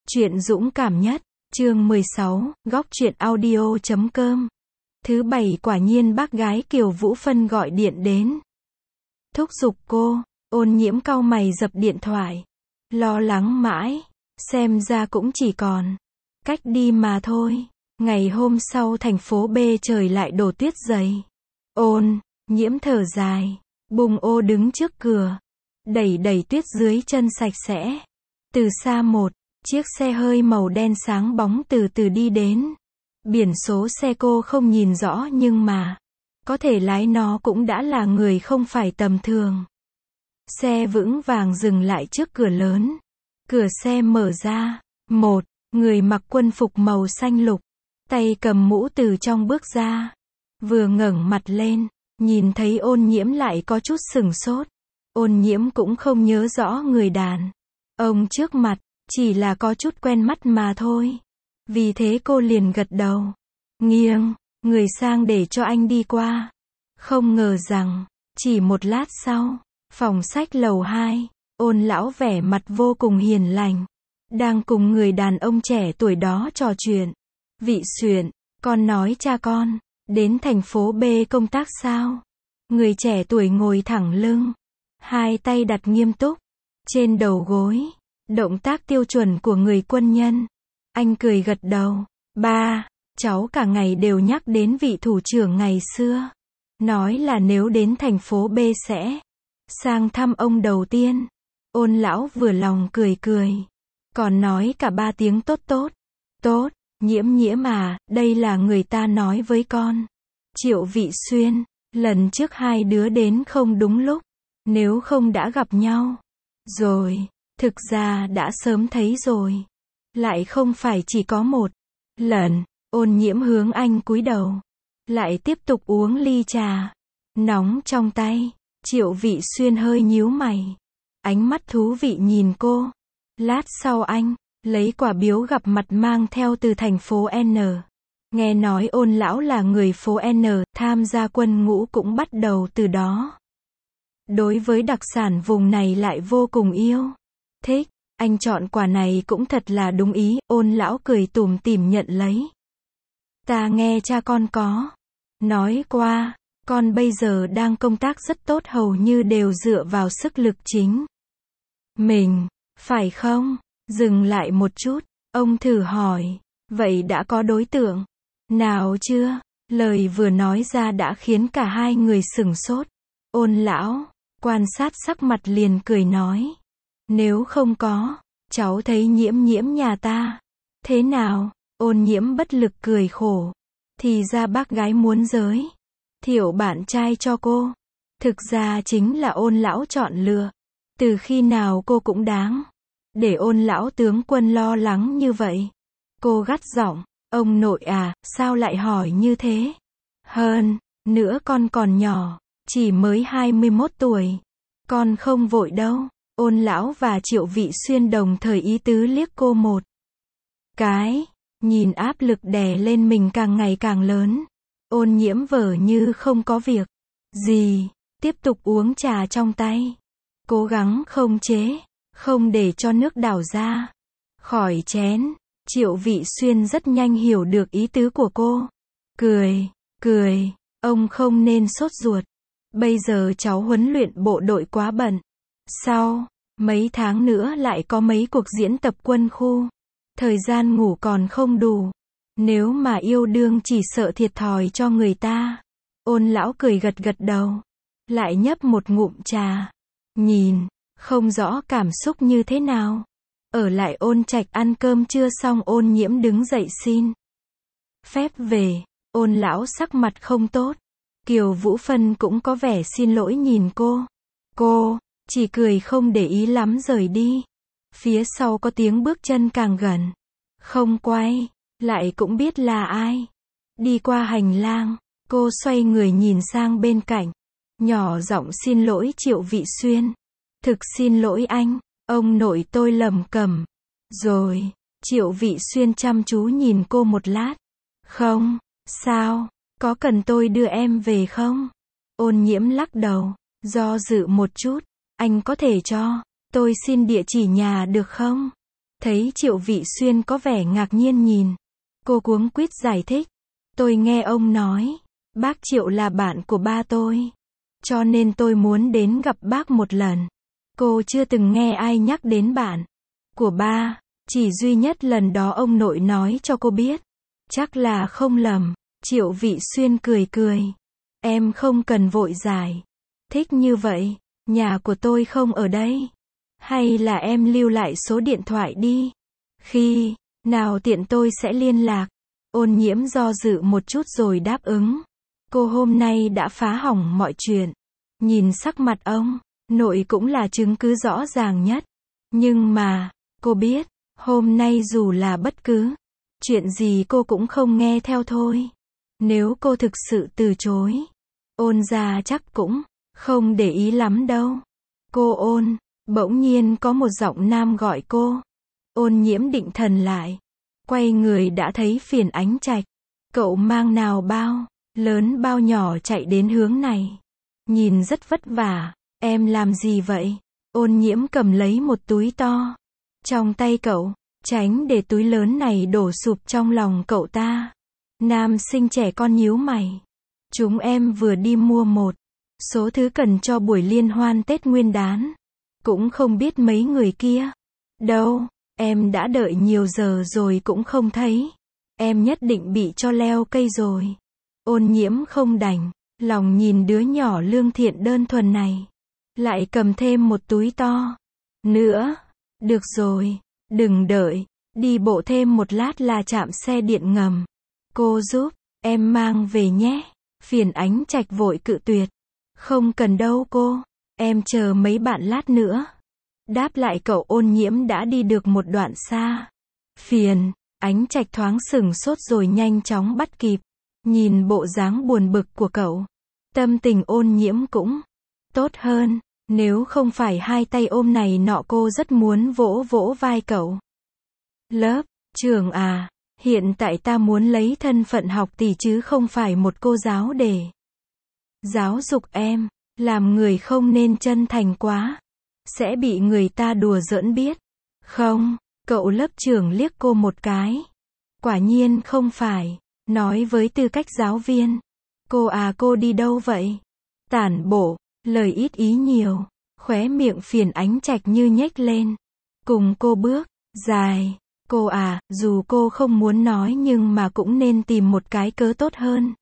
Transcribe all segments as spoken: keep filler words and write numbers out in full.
Truyện dũng cảm nhất, chương mười sáu, góc truyện audio chấm com. Thứ bảy quả nhiên bác gái Kiều Vũ Phân gọi điện đến. Thúc giục cô, Ôn Nhiễm cau mày dập điện thoại. Lo lắng mãi, xem ra cũng chỉ còn cách đi mà thôi. Ngày hôm sau thành phố B trời lại đổ tuyết dày. Ôn Nhiễm thở dài, bùng ô đứng trước cửa, đẩy đẩy tuyết dưới chân sạch sẽ. Từ xa một chiếc xe hơi màu đen sáng bóng từ từ đi đến. Biển số xe cô không nhìn rõ nhưng mà có thể lái nó cũng đã là người không phải tầm thường. Xe vững vàng dừng lại trước cửa lớn. Cửa xe mở ra, một người mặc quân phục màu xanh lục, tay cầm mũ từ trong bước ra. Vừa ngẩng mặt lên, nhìn thấy Ôn Nhiễm lại có chút sửng sốt. Ôn Nhiễm cũng không nhớ rõ người đàn ông trước mặt, chỉ là có chút quen mắt mà thôi. Vì thế cô liền gật đầu, nghiêng người sang để cho anh đi qua. Không ngờ rằng, chỉ một lát sau, phòng sách lầu hai, Ôn lão vẻ mặt vô cùng hiền lành, đang cùng người đàn ông trẻ tuổi đó trò chuyện. Vị Xuyển, con nói cha con đến thành phố B công tác sao? Người trẻ tuổi ngồi thẳng lưng, hai tay đặt nghiêm túc trên đầu gối, động tác tiêu chuẩn của người quân nhân. Anh cười gật đầu. Ba, cháu cả ngày đều nhắc đến vị thủ trưởng ngày xưa, nói là nếu đến thành phố B sẽ sang thăm ông đầu tiên. Ôn lão vừa lòng cười cười, còn nói cả ba tiếng tốt tốt. Tốt, Nhiễm Nhiễm à, đây là người ta nói với con. Triệu Vị Xuyên, lần trước hai đứa đến không đúng lúc, nếu không đã gặp nhau rồi. Thực ra đã sớm thấy rồi, lại không phải chỉ có một lần. Ôn Nhiễm hướng anh cúi đầu, lại tiếp tục uống ly trà nóng trong tay. Triệu Vị Xuyên hơi nhíu mày, ánh mắt thú vị nhìn cô. Lát sau anh lấy quả biếu gặp mặt mang theo từ thành phố N. Nghe nói Ôn lão là người phố N, tham gia quân ngũ cũng bắt đầu từ đó. Đối với đặc sản vùng này lại vô cùng yêu thích. Anh chọn quả này cũng thật là đúng ý. Ôn lão cười tủm tỉm nhận lấy. Ta nghe cha con có nói qua, con bây giờ đang công tác rất tốt, hầu như đều dựa vào sức lực chính mình, phải không? Dừng lại một chút, ông thử hỏi, vậy đã có đối tượng nào chưa? Lời vừa nói ra đã khiến cả hai người sửng sốt. Ôn lão quan sát sắc mặt liền cười nói, nếu không có, cháu thấy Nhiễm Nhiễm nhà ta thế nào? Ôn Nhiễm bất lực cười khổ, thì ra bác gái muốn giới thiệu bạn trai cho cô. Thực ra chính là Ôn lão chọn lựa. Từ khi nào cô cũng đáng để Ôn lão tướng quân lo lắng như vậy. Cô gắt giọng, ông nội à, sao lại hỏi như thế? Hơn nữa con còn nhỏ, chỉ mới hai mươi mốt tuổi. Con không vội đâu. Ôn lão và Triệu Vị Xuyên đồng thời ý tứ liếc cô một cái, nhìn áp lực đè lên mình càng ngày càng lớn. Ôn Nhiễm vờ như không có việc gì, tiếp tục uống trà trong tay, cố gắng không chế, không để cho nước đảo ra khỏi chén. Triệu Vị Xuyên rất nhanh hiểu được ý tứ của cô, cười, cười, ông không nên sốt ruột. Bây giờ cháu huấn luyện bộ đội quá bận. Sau mấy tháng nữa lại có mấy cuộc diễn tập quân khu, thời gian ngủ còn không đủ. Nếu mà yêu đương chỉ sợ thiệt thòi cho người ta. Ôn lão cười gật gật đầu, lại nhấp một ngụm trà, nhìn không rõ cảm xúc như thế nào. Ở lại Ôn Trạch ăn cơm trưa xong, Ôn Nhiễm đứng dậy xin phép về. Ôn lão sắc mặt không tốt. Kiều Vũ Phân cũng có vẻ xin lỗi nhìn cô. Cô chỉ cười không để ý lắm rời đi. Phía sau có tiếng bước chân càng gần, không quay lại cũng biết là ai. Đi qua hành lang, cô xoay người nhìn sang bên cạnh, nhỏ giọng xin lỗi Triệu Vị Xuyên. Thực xin lỗi anh, ông nội tôi lầm cẩm rồi. Triệu Vị Xuyên chăm chú nhìn cô một lát. Không sao, có cần tôi đưa em về không? Ôn Nhiễm lắc đầu, do dự một chút. Anh có thể cho tôi xin địa chỉ nhà được không? Thấy Triệu Vị Xuyên có vẻ ngạc nhiên nhìn. Cô cuống quýt giải thích. Tôi nghe ông nói, bác Triệu là bạn của ba tôi. Cho nên tôi muốn đến gặp bác một lần. Cô chưa từng nghe ai nhắc đến bạn của ba. Chỉ duy nhất lần đó ông nội nói cho cô biết. Chắc là không lầm. Triệu Vị Xuyên cười cười. Em không cần vội giải thích như vậy. Nhà của tôi không ở đây. Hay là em lưu lại số điện thoại đi. Khi nào tiện tôi sẽ liên lạc. Ôn Nhiễm do dự một chút rồi đáp ứng. Cô hôm nay đã phá hỏng mọi chuyện. Nhìn sắc mặt ông nội cũng là chứng cứ rõ ràng nhất. Nhưng mà, cô biết, hôm nay dù là bất cứ chuyện gì cô cũng không nghe theo thôi. Nếu cô thực sự từ chối, Ôn gia chắc cũng không để ý lắm đâu. Cô Ôn, bỗng nhiên có một giọng nam gọi cô. Ôn Nhiễm định thần lại. Quay người đã thấy Phiền Ánh Trạch. Cậu mang nào bao lớn bao nhỏ chạy đến hướng này. Nhìn rất vất vả. Em làm gì vậy? Ôn Nhiễm cầm lấy một túi to trong tay cậu, tránh để túi lớn này đổ sụp trong lòng cậu ta. Nam sinh trẻ con nhíu mày. Chúng em vừa đi mua một số thứ cần cho buổi liên hoan Tết Nguyên đán. Cũng không biết mấy người kia đâu. Em đã đợi nhiều giờ rồi cũng không thấy. Em nhất định bị cho leo cây rồi. Ôn Nhiễm không đành lòng nhìn đứa nhỏ lương thiện đơn thuần này. Lại cầm thêm một túi to nữa. Được rồi, đừng đợi. Đi bộ thêm một lát là chạm xe điện ngầm. Cô giúp em mang về nhé. Phiền Ánh Trạch vội cự tuyệt. Không cần đâu cô. Em chờ mấy bạn lát nữa. Đáp lại cậu, Ôn Nhiễm đã đi được một đoạn xa. Phiền Ánh Trạch thoáng sửng sốt rồi nhanh chóng bắt kịp. Nhìn bộ dáng buồn bực của cậu, tâm tình Ôn Nhiễm cũng tốt hơn. Nếu không phải hai tay ôm này nọ, cô rất muốn vỗ vỗ vai cậu. Lớp trưởng à, hiện tại ta muốn lấy thân phận học tỷ chứ không phải một cô giáo để giáo dục em. Làm người không nên chân thành quá. Sẽ bị người ta đùa giỡn biết không? Cậu lớp trưởng liếc cô một cái. Quả nhiên không phải. Nói với tư cách giáo viên. Cô à, cô đi đâu vậy? Tản bộ, lời ít ý nhiều. Khóe miệng Phiền Ánh Trạch như nhếch lên. Cùng cô bước dài. Cô à, dù cô không muốn nói nhưng mà cũng nên tìm một cái cớ tốt hơn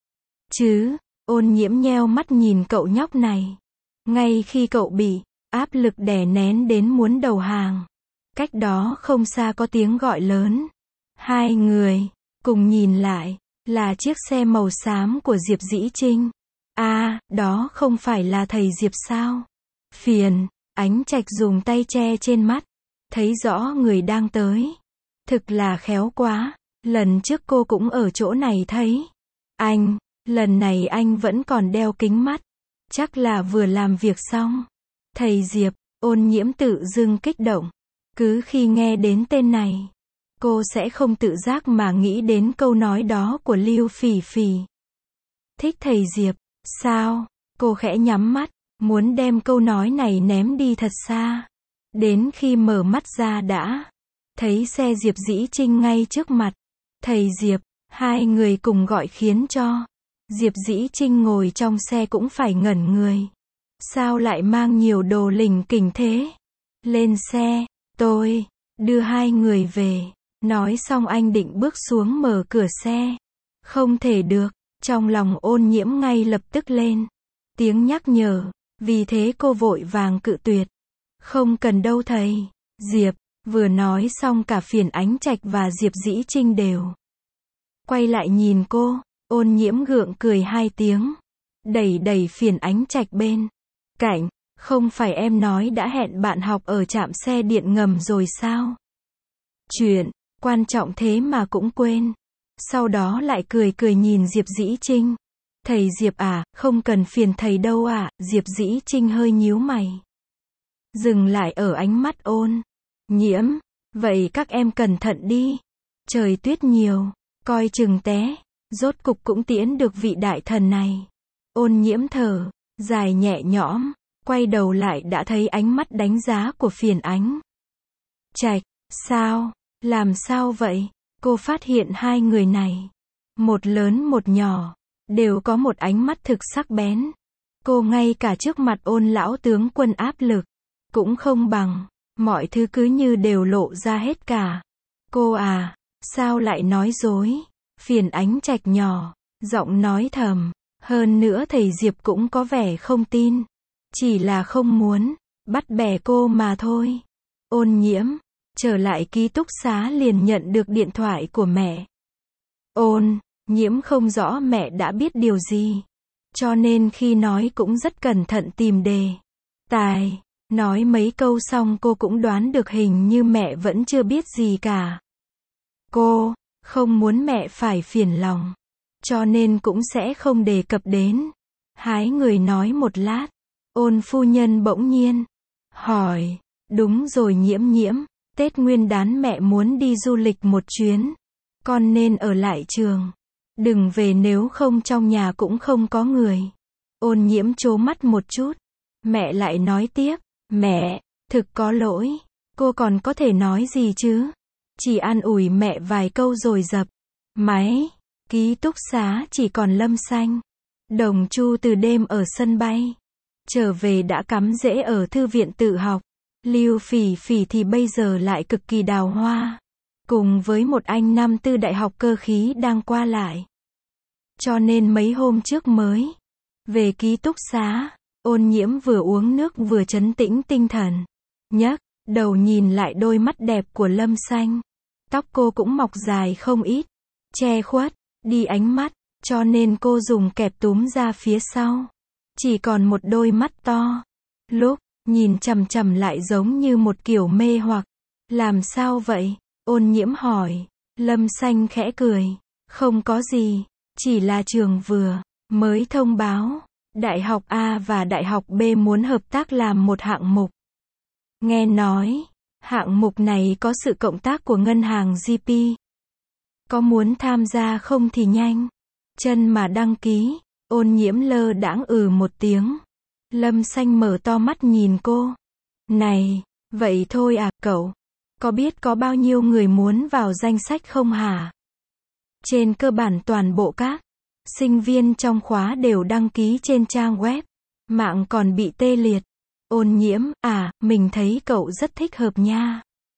chứ. Ôn Nhiễm nheo mắt nhìn cậu nhóc này. Ngay khi cậu bị áp lực đè nén đến muốn đầu hàng, cách đó không xa có tiếng gọi lớn. Hai người cùng nhìn lại, là chiếc xe màu xám của Diệp Dĩ Trinh. À, đó không phải là thầy Diệp sao? Phiền Ánh Trạch dùng tay che trên mắt, thấy rõ người đang tới. Thực là khéo quá, lần trước cô cũng ở chỗ này thấy anh. Lần này anh vẫn còn đeo kính mắt. Chắc là vừa làm việc xong. Thầy Diệp. Ôn Nhiễm tự dưng kích động. Cứ khi nghe đến tên này, cô sẽ không tự giác mà nghĩ đến câu nói đó của Lưu Phỉ Phỉ. Thích thầy Diệp, sao? Cô khẽ nhắm mắt, muốn đem câu nói này ném đi thật xa. Đến khi mở mắt ra đã thấy xe Diệp Dĩ Trinh ngay trước mặt. Thầy Diệp, hai người cùng gọi khiến cho Diệp Dĩ Trinh ngồi trong xe cũng phải ngẩn người. Sao lại mang nhiều đồ lỉnh kỉnh thế? Lên xe, tôi đưa hai người về. Nói xong anh định bước xuống mở cửa xe. Không thể được, trong lòng Ôn Nhiễm ngay lập tức lên tiếng nhắc nhở, vì thế cô vội vàng cự tuyệt. Không cần đâu thầy. Diệp, vừa nói xong cả Phiền Ánh Trạch và Diệp Dĩ Trinh đều quay lại nhìn cô. Ôn Nhiễm gượng cười hai tiếng, đẩy đẩy Phiền Ánh Trạch bên cạnh. Không phải em nói đã hẹn bạn học ở trạm xe điện ngầm rồi sao? Chuyện quan trọng thế mà cũng quên. Sau đó lại cười cười nhìn Diệp Dĩ Trinh. Thầy Diệp à, không cần phiền thầy đâu ạ. À. Diệp Dĩ Trinh hơi nhíu mày, dừng lại ở ánh mắt Ôn Nhiễm. Vậy các em cẩn thận đi. Trời tuyết nhiều, coi chừng té. Rốt cục cũng tiễn được vị đại thần này. Ôn Nhiễm thở dài nhẹ nhõm, quay đầu lại đã thấy ánh mắt đánh giá của Phiền Ánh Trạch. Sao? Làm sao vậy? Cô phát hiện hai người này, một lớn một nhỏ, đều có một ánh mắt thực sắc bén. Cô ngay cả trước mặt Ôn lão tướng quân áp lực cũng không bằng, mọi thứ cứ như đều lộ ra hết cả. Cô à, sao lại nói dối? Phiền Ánh Trạch nhỏ, giọng nói thầm, hơn nữa thầy Diệp cũng có vẻ không tin, chỉ là không muốn bắt bẻ cô mà thôi. Ôn Nhiễm trở lại ký túc xá liền nhận được điện thoại của mẹ. Ôn Nhiễm không rõ mẹ đã biết điều gì, cho nên khi nói cũng rất cẩn thận tìm đề tài. Nói mấy câu xong cô cũng đoán được hình như mẹ vẫn chưa biết gì cả. Cô không muốn mẹ phải phiền lòng, cho nên cũng sẽ không đề cập đến. Hái người nói một lát, Ôn phu nhân bỗng nhiên hỏi, đúng rồi Nhiễm Nhiễm, Tết Nguyên đán mẹ muốn đi du lịch một chuyến, con nên ở lại trường, đừng về nếu không trong nhà cũng không có người. Ôn Nhiễm trố mắt một chút, mẹ lại nói tiếp, mẹ, thực có lỗi, cô còn có thể nói gì chứ? Chỉ an ủi mẹ vài câu rồi dập máy. Ký túc xá chỉ còn Lâm Xanh, Đồng Chu từ đêm ở sân bay trở về đã cắm rễ ở thư viện tự học. Lưu Phỉ Phỉ thì bây giờ lại cực kỳ đào hoa, cùng với một anh năm tư đại học cơ khí đang qua lại. Cho nên mấy hôm trước mới về ký túc xá, Ôn Nhiễm vừa uống nước vừa trấn tĩnh tinh thần, nhấc đầu nhìn lại đôi mắt đẹp của Lâm Xanh. Tóc cô cũng mọc dài không ít, che khuất đi ánh mắt, cho nên cô dùng kẹp túm ra phía sau, chỉ còn một đôi mắt to. Lúc nhìn chằm chằm lại giống như một kiểu mê hoặc. Làm sao vậy? Ôn Nhiễm hỏi. Lâm Xanh khẽ cười, không có gì, chỉ là trường vừa mới thông báo, Đại học A và Đại học B muốn hợp tác làm một hạng mục. Nghe nói, hạng mục này có sự cộng tác của ngân hàng giê pê. Có muốn tham gia không thì nhanh chân mà đăng ký. Ôn Nhiễm lơ đãng ừ một tiếng. Lâm Xanh mở to mắt nhìn cô. Này, vậy thôi à, cậu có biết có bao nhiêu người muốn vào danh sách không hả? Trên cơ bản toàn bộ các sinh viên trong khóa đều đăng ký trên trang web, mạng còn bị tê liệt. Ôn Nhiễm, à, mình thấy cậu rất thích hợp nha.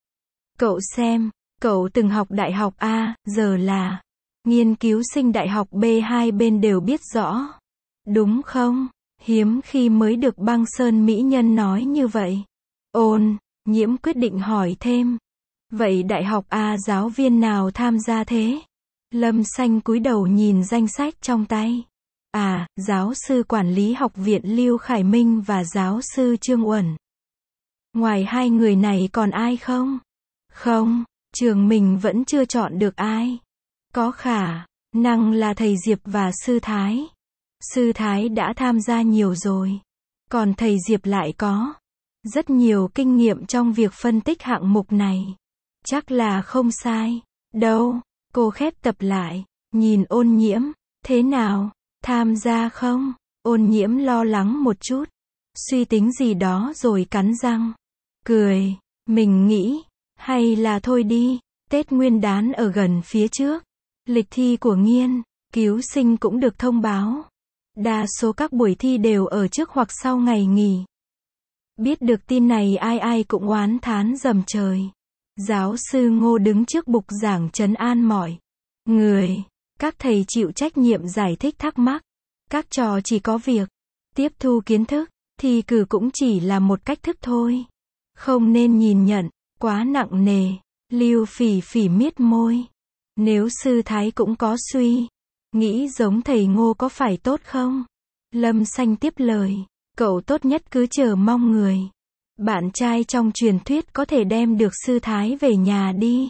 Cậu xem, cậu từng học đại học A, giờ là nghiên cứu sinh đại học B, hai bên đều biết rõ. Đúng không? Hiếm khi mới được Băng Sơn mỹ nhân nói như vậy. Ôn Nhiễm quyết định hỏi thêm. Vậy đại học A giáo viên nào tham gia thế? Lâm Xanh cúi đầu nhìn danh sách trong tay. À, giáo sư quản lý học viện Lưu Khải Minh và giáo sư Trương Uẩn. Ngoài hai người này còn ai không? Không, trường mình vẫn chưa chọn được ai. Có khả năng là thầy Diệp và sư Thái. Sư Thái đã tham gia nhiều rồi. Còn thầy Diệp lại có rất nhiều kinh nghiệm trong việc phân tích hạng mục này. Chắc là không sai. Đâu, cô khép tập lại, nhìn Ôn Nhiễm. Thế nào, tham gia không? Ôn Nhiễm lo lắng một chút, suy tính gì đó rồi cắn răng cười. Mình nghĩ, hay là thôi đi, Tết Nguyên đán ở gần phía trước. Lịch thi của nghiên cứu sinh cũng được thông báo. Đa số các buổi thi đều ở trước hoặc sau ngày nghỉ. Biết được tin này ai ai cũng oán thán dầm trời. Giáo sư Ngô đứng trước bục giảng trấn an mọi người. Các thầy chịu trách nhiệm giải thích thắc mắc. Các trò chỉ có việc tiếp thu kiến thức, thi cử cũng chỉ là một cách thức thôi. Không nên nhìn nhận quá nặng nề. Lưu Phỉ Phỉ miết môi. Nếu sư Thái cũng có suy nghĩ giống thầy Ngô có phải tốt không? Lâm Xanh tiếp lời. Cậu tốt nhất cứ chờ mong người bạn trai trong truyền thuyết có thể đem được sư Thái về nhà đi.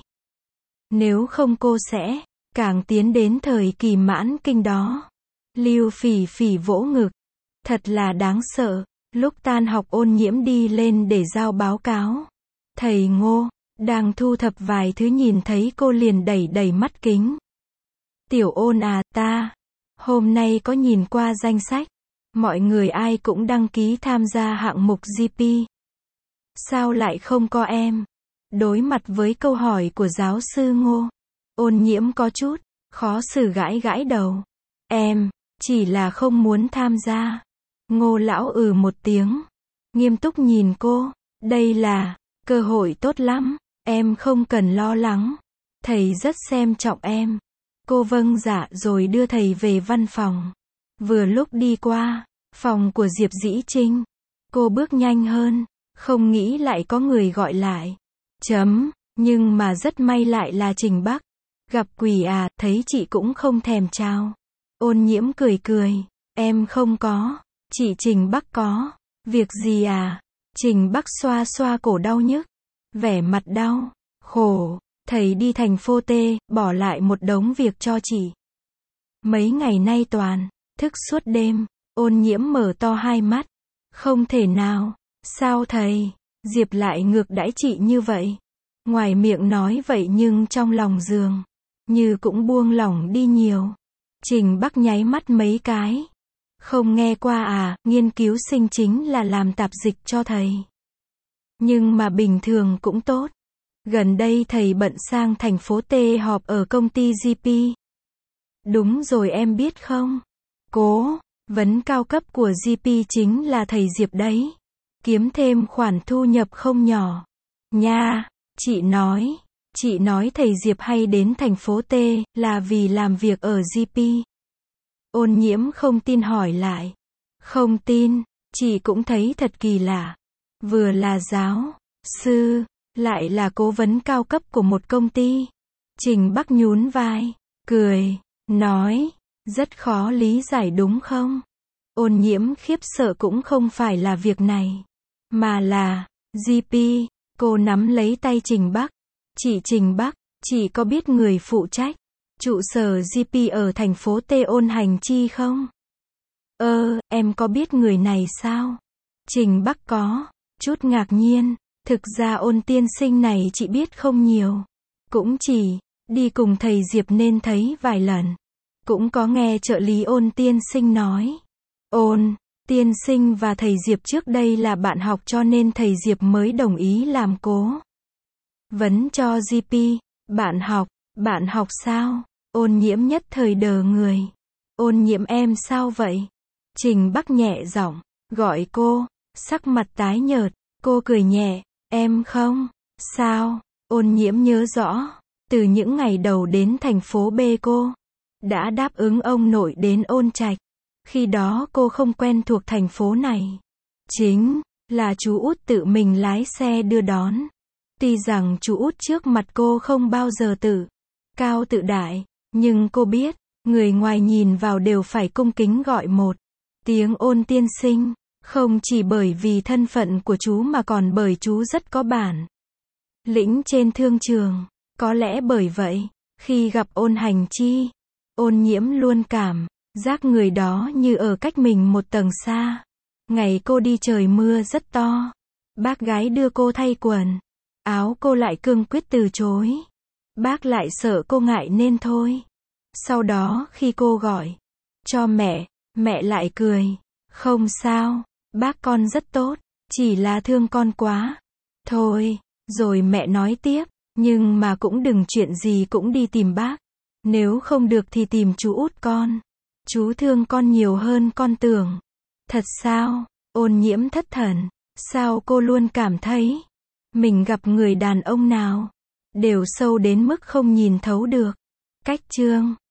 Nếu không cô sẽ càng tiến đến thời kỳ mãn kinh đó. Lưu Phỉ Phỉ vỗ ngực. Thật là đáng sợ. Lúc tan học Ôn Nhiễm đi lên để giao báo cáo. Thầy Ngô đang thu thập vài thứ nhìn thấy cô liền đẩy đẩy mắt kính. Tiểu Ôn à, ta hôm nay có nhìn qua danh sách. Mọi người ai cũng đăng ký tham gia hạng mục giê pê. Sao lại không có em? Đối mặt với câu hỏi của giáo sư Ngô, Ôn Nhiễm có chút khó xử gãi gãi đầu. Em chỉ là không muốn tham gia. Ngô lão ừ một tiếng, nghiêm túc nhìn cô. Đây là cơ hội tốt lắm, em không cần lo lắng. Thầy rất xem trọng em. Cô vâng dạ rồi đưa thầy về văn phòng. Vừa lúc đi qua phòng của Diệp Dĩ Trinh, cô bước nhanh hơn, không nghĩ lại có người gọi lại. Chấm, nhưng mà rất may lại là Trình Bắc. Gặp quỷ à, thấy chị cũng không thèm chào. Ôn Nhiễm cười cười, em không có, chị Trình Bắc có. Việc gì à? Trình Bắc xoa xoa cổ đau nhức, vẻ mặt đau, khổ. Thầy đi thành phố T, bỏ lại một đống việc cho chị. Mấy ngày nay toàn thức suốt đêm. Ôn Nhiễm mở to hai mắt. Không thể nào, sao thầy? Diệp lại ngược đãi chị như vậy. Ngoài miệng nói vậy nhưng trong lòng giường như cũng buông lỏng đi nhiều. Trình Bắc nháy mắt mấy cái. Không nghe qua à, nghiên cứu sinh chính là làm tạp dịch cho thầy. Nhưng mà bình thường cũng tốt. Gần đây thầy bận sang thành phố T họp ở công ty giê pê. Đúng rồi em biết không? Cố vấn cao cấp của giê pê chính là thầy Diệp đấy. Kiếm thêm khoản thu nhập không nhỏ. Nha, chị nói, chị nói thầy Diệp hay đến thành phố T là vì làm việc ở giê pê. Ôn Nhiễm không tin hỏi lại. Không tin, chị cũng thấy thật kỳ lạ. Vừa là giáo sư, lại là cố vấn cao cấp của một công ty. Trình Bắc nhún vai, cười, nói, rất khó lý giải đúng không? Ôn Nhiễm khiếp sợ cũng không phải là việc này, mà là giê pê. Cô nắm lấy tay Trình Bắc. Chị Trình Bắc, chị có biết người phụ trách trụ sở giê pê ở thành phố T Ôn Hành Chi không? Ơ, em có biết người này sao? Trình Bắc có chút ngạc nhiên. Thực ra Ôn tiên sinh này chị biết không nhiều. Cũng chỉ đi cùng thầy Diệp nên thấy vài lần. Cũng có nghe trợ lý Ôn tiên sinh nói. Ôn tiên sinh và thầy Diệp trước đây là bạn học cho nên thầy Diệp mới đồng ý làm cố vấn cho giê pê. Bạn học, bạn học sao? Ôn Nhiễm nhất thời đờ người. Ôn Nhiễm em sao vậy? Trình Bắc nhẹ giọng gọi cô, sắc mặt tái nhợt. Cô cười nhẹ, em không sao? Ôn Nhiễm nhớ rõ, từ những ngày đầu đến thành phố B cô đã đáp ứng ông nội đến Ôn Trạch. Khi đó cô không quen thuộc thành phố này. Chính là chú út tự mình lái xe đưa đón. Tuy rằng chú út trước mặt cô không bao giờ tự cao tự đại, nhưng cô biết, người ngoài nhìn vào đều phải cung kính gọi một tiếng Ôn tiên sinh. Không chỉ bởi vì thân phận của chú mà còn bởi chú rất có bản lĩnh trên thương trường. Có lẽ bởi vậy, khi gặp Ôn Hành Chi, Ôn Nhiễm luôn cảm giác người đó như ở cách mình một tầng xa. Ngày cô đi trời mưa rất to, bác gái đưa cô thay quần áo, cô lại cương quyết từ chối. Bác lại sợ cô ngại nên thôi. Sau đó khi cô gọi cho mẹ, mẹ lại cười. Không sao, bác con rất tốt, chỉ là thương con quá thôi. Rồi mẹ nói tiếp, nhưng mà cũng đừng chuyện gì cũng đi tìm bác. Nếu không được thì tìm chú út con. Chú thương con nhiều hơn con tưởng. Thật sao? Ôn Nhiễm thất thần. Sao cô luôn cảm thấy mình gặp người đàn ông nào đều sâu đến mức không nhìn thấu được. Cách chương